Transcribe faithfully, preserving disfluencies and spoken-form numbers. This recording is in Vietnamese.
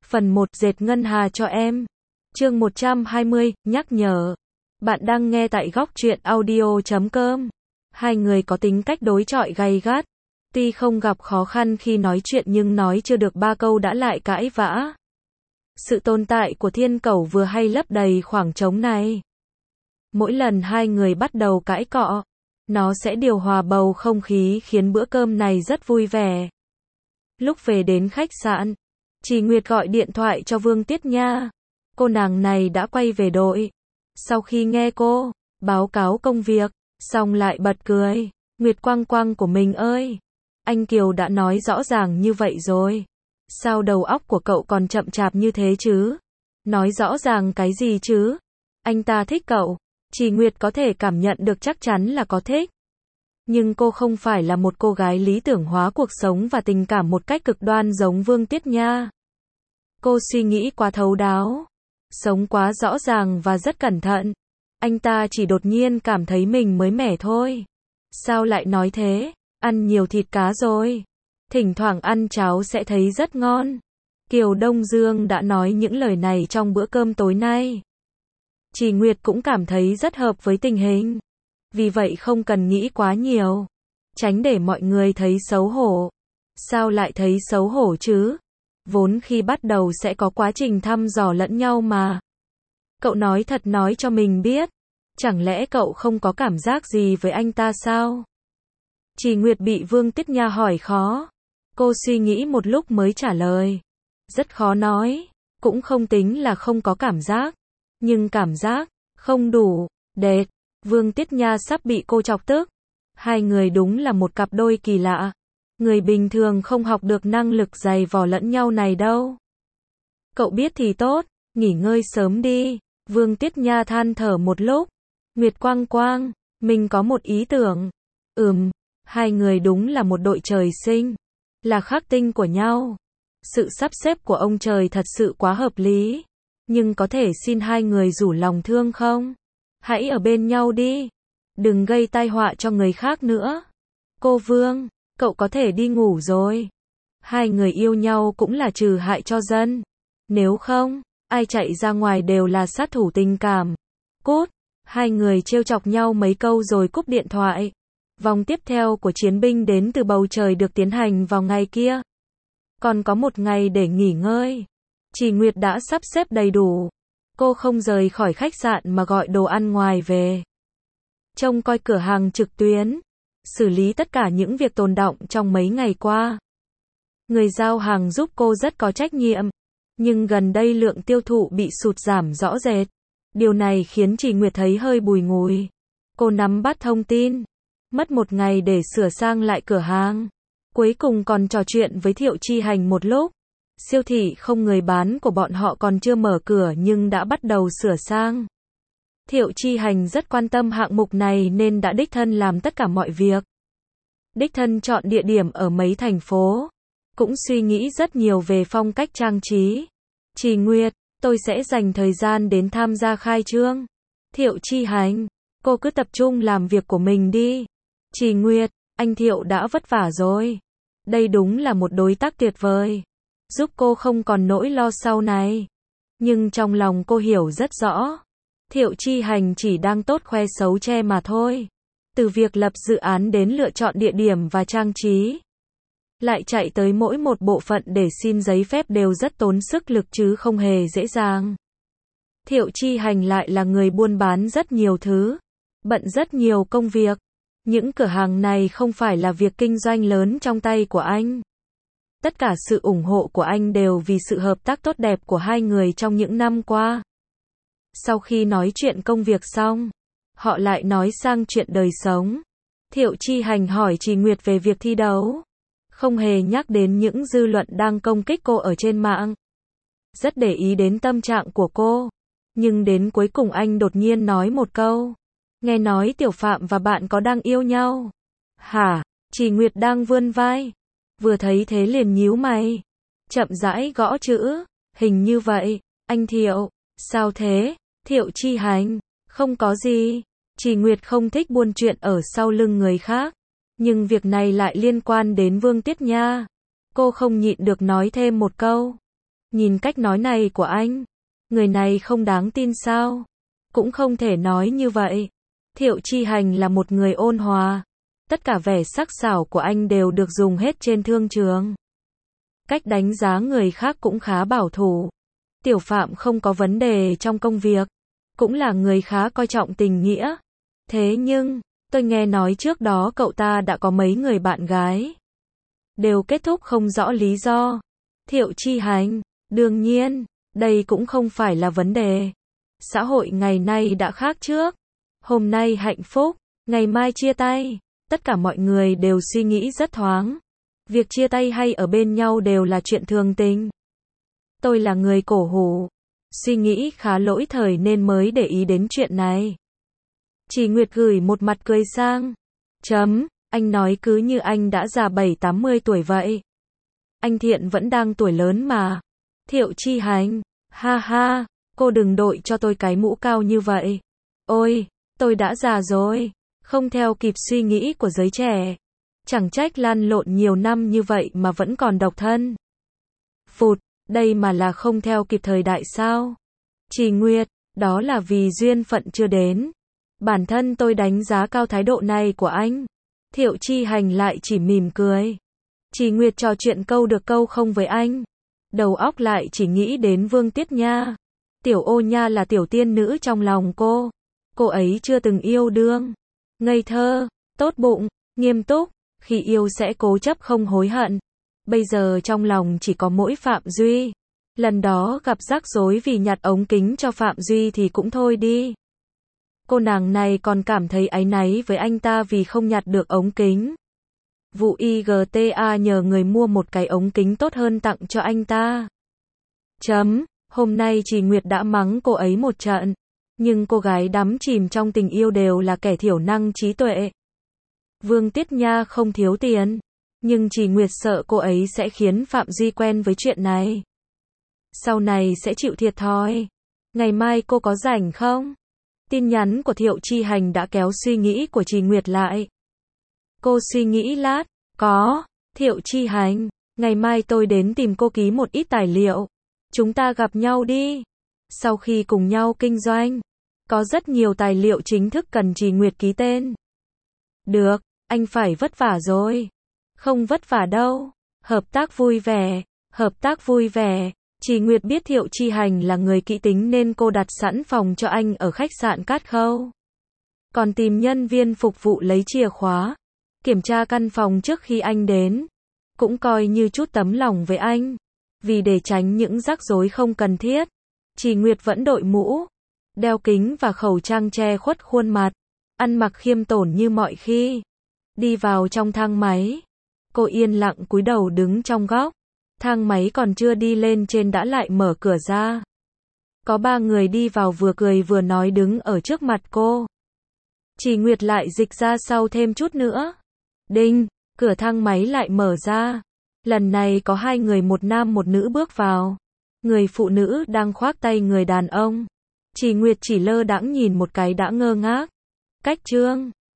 Phần một dệt ngân hà cho em. Chương một trăm hai mươi, nhắc nhở. Bạn đang nghe tại góc truyện audio chấm com. Hai người có tính cách đối chọi gay gắt. Tuy không gặp khó khăn khi nói chuyện nhưng nói chưa được ba câu đã lại cãi vã. Sự tồn tại của thiên cẩu vừa hay lấp đầy khoảng trống này. Mỗi lần hai người bắt đầu cãi cọ, nó sẽ điều hòa bầu không khí khiến bữa cơm này rất vui vẻ. Lúc về đến khách sạn, Trì Nguyệt gọi điện thoại cho Vương Tiết Nha. Cô nàng này đã quay về đội. Sau khi nghe cô báo cáo công việc, xong lại bật cười. Nguyệt Quang Quang của mình ơi, anh Kiều đã nói rõ ràng như vậy rồi. Sao đầu óc của cậu còn chậm chạp như thế chứ? Nói rõ ràng cái gì chứ? Anh ta thích cậu. Trì Nguyệt có thể cảm nhận được chắc chắn là có thích. Nhưng cô không phải là một cô gái lý tưởng hóa cuộc sống và tình cảm một cách cực đoan giống Vương Tiết Nha. Cô suy nghĩ quá thấu đáo, sống quá rõ ràng và rất cẩn thận. Anh ta chỉ đột nhiên cảm thấy mình mới mẻ thôi. Sao lại nói thế? Ăn nhiều thịt cá rồi. Thỉnh thoảng ăn cháo sẽ thấy rất ngon. Kiều Đông Dương đã nói những lời này trong bữa cơm tối nay. Trì Nguyệt cũng cảm thấy rất hợp với tình hình. Vì vậy không cần nghĩ quá nhiều. Tránh để mọi người thấy xấu hổ. Sao lại thấy xấu hổ chứ? Vốn khi bắt đầu sẽ có quá trình thăm dò lẫn nhau mà. Cậu nói thật nói cho mình biết. Chẳng lẽ cậu không có cảm giác gì với anh ta sao? Trì Nguyệt bị Vương Tiết Nha hỏi khó. Cô suy nghĩ một lúc mới trả lời. Rất khó nói. Cũng không tính là không có cảm giác. Nhưng cảm giác không đủ. Đệt. Vương Tiết Nha sắp bị cô chọc tức. Hai người đúng là một cặp đôi kỳ lạ. Người bình thường không học được năng lực giày vò lẫn nhau này đâu. Cậu biết thì tốt, nghỉ ngơi sớm đi. Vương Tiết Nha than thở một lúc. Nguyệt Quang Quang, mình có một ý tưởng. Ừm, hai người đúng là một đội trời sinh. Là khắc tinh của nhau. Sự sắp xếp của ông trời thật sự quá hợp lý. Nhưng có thể xin hai người rủ lòng thương không? Hãy ở bên nhau đi. Đừng gây tai họa cho người khác nữa. Cô Vương, cậu có thể đi ngủ rồi. Hai người yêu nhau cũng là trừ hại cho dân. Nếu không, ai chạy ra ngoài đều là sát thủ tình cảm. Cút. Hai người trêu chọc nhau mấy câu rồi cúp điện thoại. Vòng tiếp theo của chiến binh đến từ bầu trời được tiến hành vào ngày kia. Còn có một ngày để nghỉ ngơi. Trì Nguyệt đã sắp xếp đầy đủ. Cô không rời khỏi khách sạn mà gọi đồ ăn ngoài về. Trông coi cửa hàng trực tuyến. Xử lý tất cả những việc tồn đọng trong mấy ngày qua. Người giao hàng giúp cô rất có trách nhiệm. Nhưng gần đây lượng tiêu thụ bị sụt giảm rõ rệt. Điều này khiến Trì Nguyệt thấy hơi bùi ngùi. Cô nắm bắt thông tin. Mất một ngày để sửa sang lại cửa hàng. Cuối cùng còn trò chuyện với Thiệu Chi Hành một lúc. Siêu thị không người bán của bọn họ còn chưa mở cửa nhưng đã bắt đầu sửa sang. Thiệu Chi Hành rất quan tâm hạng mục này nên đã đích thân làm tất cả mọi việc. Đích thân chọn địa điểm ở mấy thành phố. Cũng suy nghĩ rất nhiều về phong cách trang trí. Trì Nguyệt, tôi sẽ dành thời gian đến tham gia khai trương. Thiệu Chi Hành, cô cứ tập trung làm việc của mình đi. Trì Nguyệt, anh Thiệu đã vất vả rồi. Đây đúng là một đối tác tuyệt vời. Giúp cô không còn nỗi lo sau này. Nhưng trong lòng cô hiểu rất rõ. Thiệu Chi Hành chỉ đang tốt khoe xấu che mà thôi. Từ việc lập dự án đến lựa chọn địa điểm và trang trí. Lại chạy tới mỗi một bộ phận để xin giấy phép đều rất tốn sức lực chứ không hề dễ dàng. Thiệu Chi Hành lại là người buôn bán rất nhiều thứ. Bận rất nhiều công việc. Những cửa hàng này không phải là việc kinh doanh lớn trong tay của anh. Tất cả sự ủng hộ của anh đều vì sự hợp tác tốt đẹp của hai người trong những năm qua. Sau khi nói chuyện công việc xong, họ lại nói sang chuyện đời sống. Thiệu Chi Hành hỏi Trì Nguyệt về việc thi đấu. Không hề nhắc đến những dư luận đang công kích cô ở trên mạng. Rất để ý đến tâm trạng của cô. Nhưng đến cuối cùng anh đột nhiên nói một câu. Nghe nói Tiểu Phạm và bạn có đang yêu nhau. Hả? Trì Nguyệt đang vươn vai. Vừa thấy thế liền nhíu mày. Chậm rãi gõ chữ. Hình như vậy. Anh Thiệu. Sao thế? Thiệu Chi Hành. Không có gì. Trì Nguyệt không thích buôn chuyện ở sau lưng người khác. Nhưng việc này lại liên quan đến Vương Tiết Nha. Cô không nhịn được nói thêm một câu. Nhìn cách nói này của anh, người này không đáng tin sao? Cũng không thể nói như vậy. Thiệu Chi Hành là một người ôn hòa. Tất cả vẻ sắc sảo của anh đều được dùng hết trên thương trường. Cách đánh giá người khác cũng khá bảo thủ. Tiểu Phạm không có vấn đề trong công việc, cũng là người khá coi trọng tình nghĩa. Thế nhưng, tôi nghe nói trước đó cậu ta đã có mấy người bạn gái. Đều kết thúc không rõ lý do. Thiệu Chi Hành, đương nhiên, đây cũng không phải là vấn đề. Xã hội ngày nay đã khác trước. Hôm nay hạnh phúc, ngày mai chia tay. Tất cả mọi người đều suy nghĩ rất thoáng. Việc chia tay hay ở bên nhau đều là chuyện thường tình. Tôi là người cổ hủ, suy nghĩ khá lỗi thời nên mới để ý đến chuyện này. Chỉ Nguyệt gửi một mặt cười sang. Chấm, anh nói cứ như anh đã già bảy tám mươi tuổi vậy. Anh Thiện vẫn đang tuổi lớn mà. Thiệu Chi Hành, ha ha, cô đừng đội cho tôi cái mũ cao như vậy. Ôi, tôi đã già rồi, không theo kịp suy nghĩ của giới trẻ. Chẳng trách lăn lộn nhiều năm như vậy mà vẫn còn độc thân. Phụt, đây mà là không theo kịp thời đại sao? Chỉ Nguyệt, đó là vì duyên phận chưa đến. Bản thân tôi đánh giá cao thái độ này của anh. Thiệu Chi Hành lại chỉ mỉm cười. Chỉ Nguyệt trò chuyện câu được câu không với anh. Đầu óc lại chỉ nghĩ đến Vương Tiết Nha. Tiểu Ô Nha là tiểu tiên nữ trong lòng cô. Cô ấy chưa từng yêu đương. Ngây thơ, tốt bụng, nghiêm túc. Khi yêu sẽ cố chấp không hối hận. Bây giờ trong lòng chỉ có mỗi Phạm Duy. Lần đó gặp rắc rối vì nhặt ống kính cho Phạm Duy thì cũng thôi đi. Cô nàng này còn cảm thấy áy náy với anh ta vì không nhặt được ống kính. Vụ i giê tê a nhờ người mua một cái ống kính tốt hơn tặng cho anh ta. Chấm, hôm nay Chỉ Nguyệt đã mắng cô ấy một trận. Nhưng cô gái đắm chìm trong tình yêu đều là kẻ thiểu năng trí tuệ. Vương Tiết Nha không thiếu tiền. Nhưng Chỉ Nguyệt sợ cô ấy sẽ khiến Phạm Duy quen với chuyện này. Sau này sẽ chịu thiệt thòi. Ngày mai cô có rảnh không? Tin nhắn của Thiệu Chi Hành đã kéo suy nghĩ của Chỉ Nguyệt lại. Cô suy nghĩ lát. Có. Thiệu Chi Hành, ngày mai tôi đến tìm cô ký một ít tài liệu. Chúng ta gặp nhau đi. Sau khi cùng nhau kinh doanh, có rất nhiều tài liệu chính thức cần Chỉ Nguyệt ký tên. Được, anh phải vất vả rồi. Không vất vả đâu. Hợp tác vui vẻ. Hợp tác vui vẻ. Chỉ Nguyệt biết Thiệu Chi Hành là người kỹ tính nên cô đặt sẵn phòng cho anh ở khách sạn Cát Khâu. Còn tìm nhân viên phục vụ lấy chìa khóa. Kiểm tra căn phòng trước khi anh đến. Cũng coi như chút tấm lòng với anh. Vì để tránh những rắc rối không cần thiết, Chỉ Nguyệt vẫn đội mũ, đeo kính và khẩu trang che khuất khuôn mặt. Ăn mặc khiêm tốn như mọi khi. Đi vào trong thang máy. Cô yên lặng cúi đầu đứng trong góc. Thang máy còn chưa đi lên trên đã lại mở cửa ra. Có ba người đi vào vừa cười vừa nói đứng ở trước mặt cô. Chỉ Nguyệt lại dịch ra sau thêm chút nữa. Đinh, cửa thang máy lại mở ra. Lần này có hai người một nam một nữ bước vào. Người phụ nữ đang khoác tay người đàn ông. Chỉ Nguyệt chỉ lơ đãng nhìn một cái đã ngơ ngác. Cách trương.